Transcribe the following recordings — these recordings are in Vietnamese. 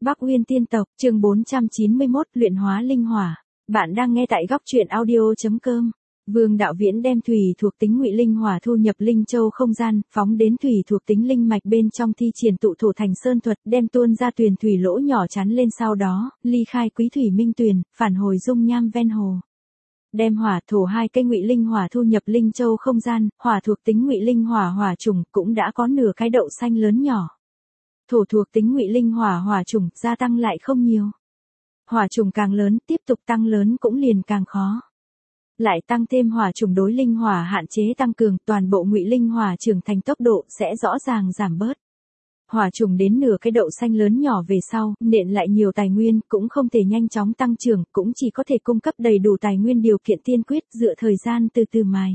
Bắc Uyên Tiên Tộc, chương 491, luyện hóa linh hỏa. Bạn đang nghe tại góc truyện audio.com. Vương Đạo Viễn đem thủy thuộc tính ngụy linh hỏa thu nhập linh châu không gian, phóng đến thủy thuộc tính linh mạch bên trong thi triển tụ thổ thành sơn thuật, đem tuôn ra tuyền thủy lỗ nhỏ chắn lên, sau đó ly khai quý thủy minh tuyền, phản hồi dung nham ven hồ. Đem hỏa thổ hai cây ngụy linh hỏa thu nhập linh châu không gian, hỏa thuộc tính ngụy linh hỏa hỏa trùng cũng đã có nửa cái đậu xanh lớn nhỏ. Thổ thuộc tính ngụy linh hỏa hỏa trùng gia tăng lại không nhiều. Hỏa trùng càng lớn, tiếp tục tăng lớn cũng liền càng khó. Lại tăng thêm hỏa trùng đối linh hỏa hạn chế tăng cường, toàn bộ ngụy linh hỏa trưởng thành tốc độ sẽ rõ ràng giảm bớt. Hỏa trùng đến nửa cái đậu xanh lớn nhỏ về sau, nện lại nhiều tài nguyên, cũng không thể nhanh chóng tăng trưởng, cũng chỉ có thể cung cấp đầy đủ tài nguyên điều kiện tiên quyết, dựa thời gian từ từ mài.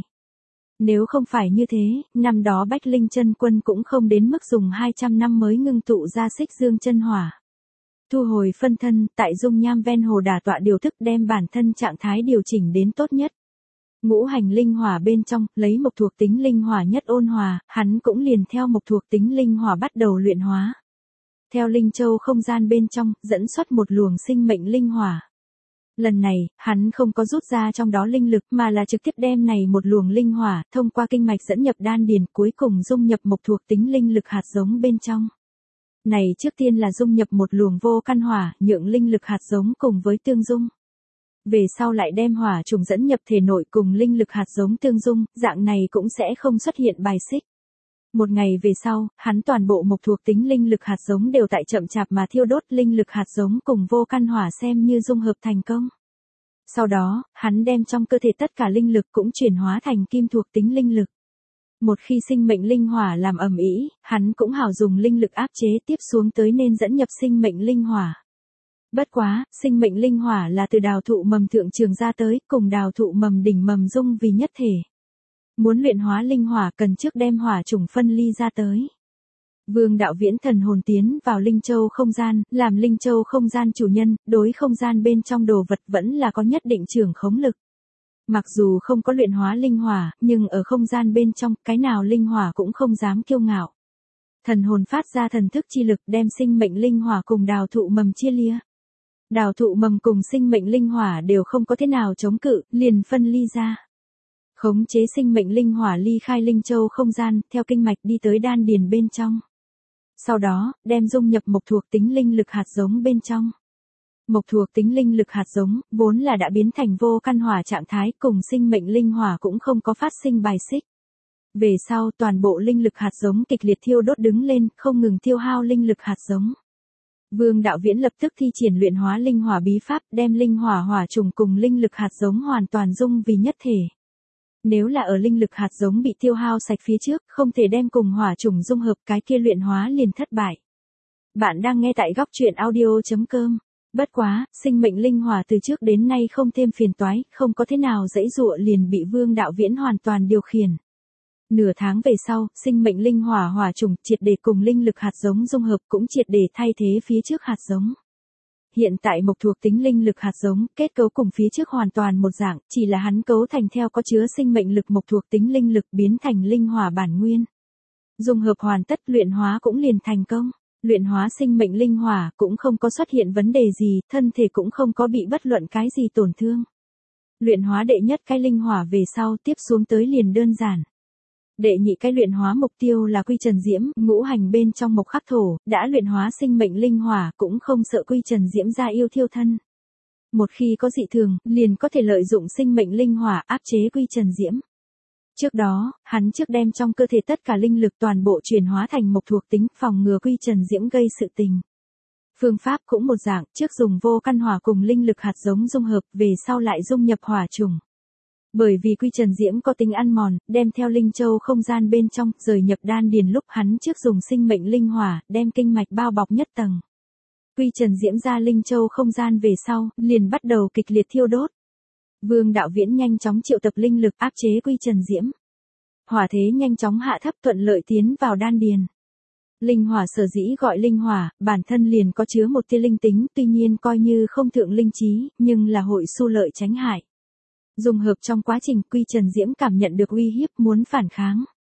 Nếu không phải như thế, năm đó Bách Linh Chân Quân cũng không đến mức dùng 200 năm mới ngưng tụ ra Xích Dương chân hỏa. Thu hồi phân thân, tại dung nham ven hồ đả tọa điều thức, đem bản thân trạng thái điều chỉnh đến tốt nhất. Ngũ hành linh hỏa bên trong, lấy mộc thuộc tính linh hỏa nhất ôn hòa, hắn cũng liền theo mộc thuộc tính linh hỏa bắt đầu luyện hóa. Theo linh châu không gian bên trong, dẫn xuất một luồng sinh mệnh linh hỏa. Lần này, hắn không có rút ra trong đó linh lực mà là trực tiếp đem này một luồng linh hỏa, thông qua kinh mạch dẫn nhập đan điền, cuối cùng dung nhập mộc thuộc tính linh lực hạt giống bên trong. Này trước tiên là dung nhập một luồng vô căn hỏa, nhượng linh lực hạt giống cùng với tương dung. Về sau lại đem hỏa trùng dẫn nhập thể nội cùng linh lực hạt giống tương dung, dạng này cũng sẽ không xuất hiện bài xích. Một ngày về sau, hắn toàn bộ mộc thuộc tính linh lực hạt giống đều tại chậm chạp mà thiêu đốt, linh lực hạt giống cùng vô căn hỏa xem như dung hợp thành công. Sau đó, hắn đem trong cơ thể tất cả linh lực cũng chuyển hóa thành kim thuộc tính linh lực. Một khi sinh mệnh linh hỏa làm ầm ĩ, hắn cũng hào dùng linh lực áp chế tiếp xuống tới nên dẫn nhập sinh mệnh linh hỏa. Bất quá, sinh mệnh linh hỏa là từ đào thụ mầm thượng trường ra tới, cùng đào thụ mầm đỉnh mầm dung vì nhất thể. Muốn luyện hóa linh hỏa cần trước đem hỏa trùng phân ly ra tới. Vương Đạo Viễn thần hồn tiến vào linh châu không gian, làm linh châu không gian chủ nhân, đối không gian bên trong đồ vật vẫn là có nhất định trưởng khống lực. Mặc dù không có luyện hóa linh hỏa, nhưng ở không gian bên trong, cái nào linh hỏa cũng không dám kiêu ngạo. Thần hồn phát ra thần thức chi lực đem sinh mệnh linh hỏa cùng đào thụ mầm chia lìa. Đào thụ mầm cùng sinh mệnh linh hỏa đều không có thế nào chống cự, liền phân ly ra. Khống chế sinh mệnh linh hỏa ly khai linh châu không gian, theo kinh mạch đi tới đan điền bên trong. Sau đó, đem dung nhập mộc thuộc tính linh lực hạt giống bên trong. Mộc thuộc tính linh lực hạt giống, vốn là đã biến thành vô căn hỏa trạng thái, cùng sinh mệnh linh hỏa cũng không có phát sinh bài xích. Về sau, toàn bộ linh lực hạt giống kịch liệt thiêu đốt đứng lên, không ngừng tiêu hao linh lực hạt giống. Vương Đạo Viễn lập tức thi triển luyện hóa linh hỏa bí pháp, đem linh hỏa hỏa trùng cùng linh lực hạt giống hoàn toàn dung vì nhất thể. Nếu là ở linh lực hạt giống bị tiêu hao sạch phía trước, không thể đem cùng hỏa trùng dung hợp, cái kia luyện hóa liền thất bại. Bạn đang nghe tại góc truyện audio.com. Bất quá, sinh mệnh linh hỏa từ trước đến nay không thêm phiền toái, không có thế nào dãy dụa liền bị Vương Đạo Viễn hoàn toàn điều khiển. Nửa tháng về sau, sinh mệnh linh hỏa hỏa trùng triệt để cùng linh lực hạt giống dung hợp, cũng triệt để thay thế phía trước hạt giống. Hiện tại mộc thuộc tính linh lực hạt giống, kết cấu cùng phía trước hoàn toàn một dạng, chỉ là hắn cấu thành theo có chứa sinh mệnh lực mộc thuộc tính linh lực biến thành linh hỏa bản nguyên. Dung hợp hoàn tất, luyện hóa cũng liền thành công. Luyện hóa sinh mệnh linh hỏa cũng không có xuất hiện vấn đề gì, thân thể cũng không có bị bất luận cái gì tổn thương. Luyện hóa đệ nhất cái linh hỏa về sau, tiếp xuống tới liền đơn giản. Đệ nhị cái luyện hóa mục tiêu là Quy Trần Diễm, ngũ hành bên trong mộc khắc thổ, đã luyện hóa sinh mệnh linh hỏa cũng không sợ Quy Trần Diễm ra yêu thiêu thân. Một khi có dị thường, liền có thể lợi dụng sinh mệnh linh hỏa áp chế Quy Trần Diễm. Trước đó, hắn trước đem trong cơ thể tất cả linh lực toàn bộ chuyển hóa thành mộc thuộc tính, phòng ngừa Quy Trần Diễm gây sự tình. Phương pháp cũng một dạng, trước dùng vô căn hỏa cùng linh lực hạt giống dung hợp, về sau lại dung nhập hỏa trùng. Bởi vì Quy Trần Diễm có tính ăn mòn, đem theo linh châu không gian bên trong, rời nhập đan điền lúc hắn trước dùng sinh mệnh linh hỏa, đem kinh mạch bao bọc nhất tầng. Quy Trần Diễm ra linh châu không gian về sau, liền bắt đầu kịch liệt thiêu đốt. Vương Đạo Viễn nhanh chóng triệu tập linh lực áp chế Quy Trần Diễm. Hỏa thế nhanh chóng hạ thấp, thuận lợi tiến vào đan điền. Linh hỏa sở dĩ gọi linh hỏa, bản thân liền có chứa một tia linh tính, tuy nhiên coi như không thượng linh trí, nhưng là hội xu lợi tránh hại. Dung hợp trong quá trình, Quy Trần Diễm cảm nhận được uy hiếp, muốn phản kháng.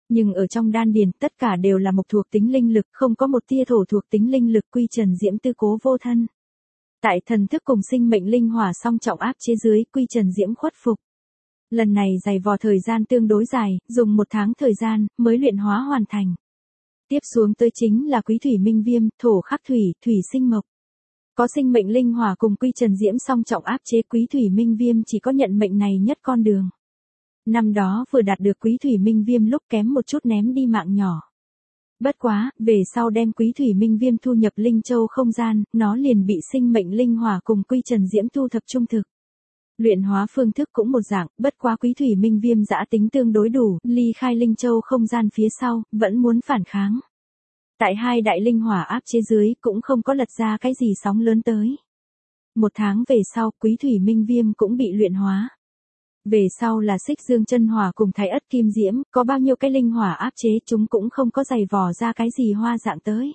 Nhưng ở trong đan điền, tất cả đều là mộc thuộc tính linh lực, không có một tia thổ thuộc tính linh lực. Quy Trần Diễm tư cố vô thân. Tại thần thức cùng sinh mệnh linh hỏa song trọng áp chế dưới, Quy Trần Diễm khuất phục. Lần này dày vò thời gian tương đối dài, dùng 1 tháng thời gian, mới luyện hóa hoàn thành. Tiếp xuống tới chính là Quý Thủy Minh Viêm, thổ khắc thủy, thủy sinh mộc. Có sinh mệnh linh hỏa cùng Quy Trần Diễm song trọng áp chế, Quý Thủy Minh Viêm chỉ có nhận mệnh này nhất con đường. Năm đó vừa đạt được Quý Thủy Minh Viêm lúc kém một chút ném đi mạng nhỏ. Bất quá, về sau đem Quý Thủy Minh Viêm thu nhập Linh Châu không gian, nó liền bị sinh mệnh linh hỏa cùng Quy Trần Diễm thu thập trung thực. Luyện hóa phương thức cũng một dạng, bất quá Quý Thủy Minh Viêm dã tính tương đối đủ, ly khai Linh Châu không gian phía sau, vẫn muốn phản kháng. Tại 2 đại linh hỏa áp chế dưới, cũng không có lật ra cái gì sóng lớn tới. 1 tháng về sau, Quý Thủy Minh Viêm cũng bị luyện hóa. Về sau là Xích Dương Chân Hỏa cùng Thái Ất Kim Diễm, có bao nhiêu cái linh hỏa áp chế chúng cũng không có dày vò ra cái gì hoa dạng tới.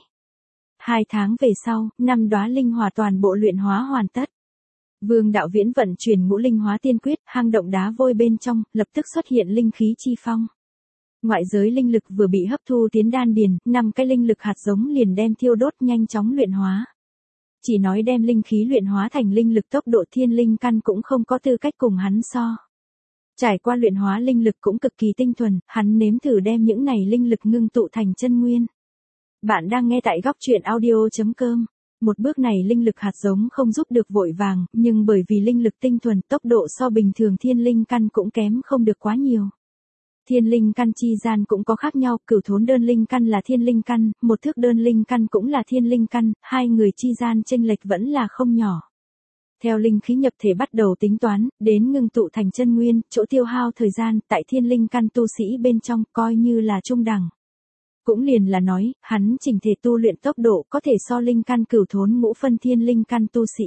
2 tháng về sau, 5 đóa linh hỏa toàn bộ luyện hóa hoàn tất. Vương Đạo Viễn vận chuyển Ngũ Linh Hóa Tiên Quyết, hang động đá vôi bên trong, lập tức xuất hiện linh khí chi phong. Ngoại giới linh lực vừa bị hấp thu tiến đan điền, 5 cái linh lực hạt giống liền đem thiêu đốt nhanh chóng luyện hóa. Chỉ nói đem linh khí luyện hóa thành linh lực tốc độ thiên linh căn cũng không có tư cách cùng hắn so. Trải qua luyện hóa linh lực cũng cực kỳ tinh thuần, hắn nếm thử đem những này linh lực ngưng tụ thành chân nguyên. Bạn đang nghe tại góc truyện audio.com. Một bước này linh lực hạt giống không giúp được vội vàng, nhưng bởi vì linh lực tinh thuần, tốc độ so bình thường thiên linh căn cũng kém không được quá nhiều. Thiên linh căn chi gian cũng có khác nhau, Cửu Thốn đơn linh căn là thiên linh căn, một thước đơn linh căn cũng là thiên linh căn, hai người chi gian chênh lệch vẫn là không nhỏ. Theo linh khí nhập thể bắt đầu tính toán, đến ngưng tụ thành chân nguyên, chỗ tiêu hao thời gian, tại thiên linh căn tu sĩ bên trong, coi như là trung đẳng. Cũng liền là nói, hắn chỉnh thể tu luyện tốc độ có thể so linh căn Cửu Thốn ngũ phân thiên linh căn tu sĩ.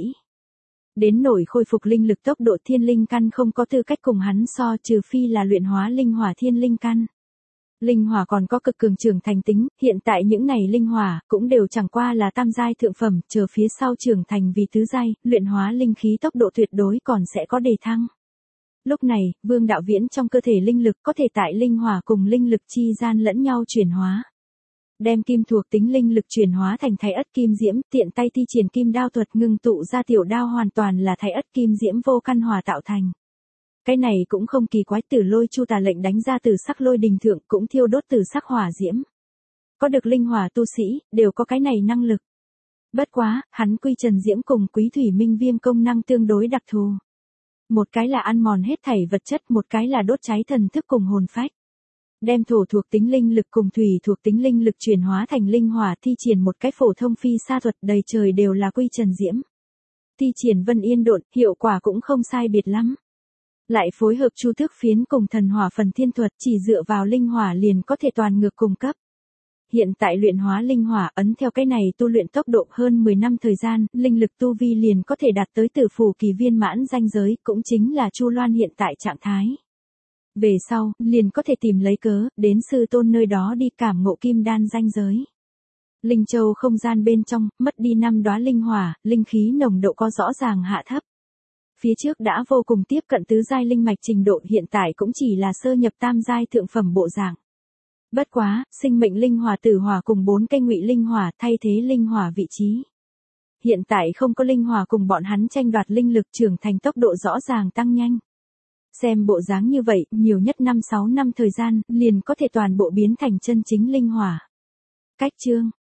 Đến nổi khôi phục linh lực tốc độ thiên linh căn không có tư cách cùng hắn so, trừ phi là luyện hóa linh hỏa thiên linh căn. Linh hỏa còn có cực cường trưởng thành tính, hiện tại những này linh hỏa cũng đều chẳng qua là tam giai thượng phẩm, chờ phía sau trưởng thành vì tứ giai, luyện hóa linh khí tốc độ tuyệt đối còn sẽ có đề thăng. Lúc này, Vương Đạo Viễn trong cơ thể linh lực có thể tại linh hỏa cùng linh lực chi gian lẫn nhau chuyển hóa. Đem kim thuộc tính linh lực chuyển hóa thành Thái Ất Kim Diễm, tiện tay thi triển kim đao thuật ngưng tụ ra tiểu đao hoàn toàn là Thái Ất Kim Diễm vô căn hỏa tạo thành. Cái này cũng không kỳ quái, Tử Lôi Chu Tà lệnh đánh ra tử sắc lôi đình thượng cũng thiêu đốt tử sắc hỏa diễm. Có được linh hỏa tu sĩ, đều có cái này năng lực. Bất quá, hắn Quy Trần Diễm cùng Quý Thủy Minh Viêm công năng tương đối đặc thù. Một cái là ăn mòn hết thảy vật chất, một cái là đốt cháy thần thức cùng hồn phách. Đem thổ thuộc tính linh lực cùng thủy thuộc tính linh lực chuyển hóa thành linh hỏa, thi triển một cái phổ thông phi sa thuật, đầy trời đều là Quy Trần Diễm. Thi triển Vân Yên Độn, hiệu quả cũng không sai biệt lắm. Lại phối hợp Chu Tước Phiến cùng Thần Hỏa Phần Thiên Thuật, chỉ dựa vào linh hỏa liền có thể toàn ngược cung cấp. Hiện tại luyện hóa linh hỏa, ấn theo cái này tu luyện tốc độ hơn 10 năm thời gian, linh lực tu vi liền có thể đạt tới Tử Phủ kỳ viên mãn ranh giới, cũng chính là Chu Loan hiện tại trạng thái. Về sau, liền có thể tìm lấy cớ, đến sư tôn nơi đó đi cảm ngộ kim đan ranh giới. Linh Châu không gian bên trong, mất đi 5 đóa linh hỏa, linh khí nồng độ có rõ ràng hạ thấp. Phía trước đã vô cùng tiếp cận tứ giai linh mạch trình độ, hiện tại cũng chỉ là sơ nhập tam giai thượng phẩm bộ dạng. Bất quá, sinh mệnh linh hỏa tử hỏa cùng 4 cây ngụy linh hỏa thay thế linh hỏa vị trí. Hiện tại không có linh hỏa cùng bọn hắn tranh đoạt linh lực, trưởng thành tốc độ rõ ràng tăng nhanh. Xem bộ dáng như vậy, nhiều nhất 5-6 năm thời gian, liền có thể toàn bộ biến thành chân chính linh hỏa. Cách chương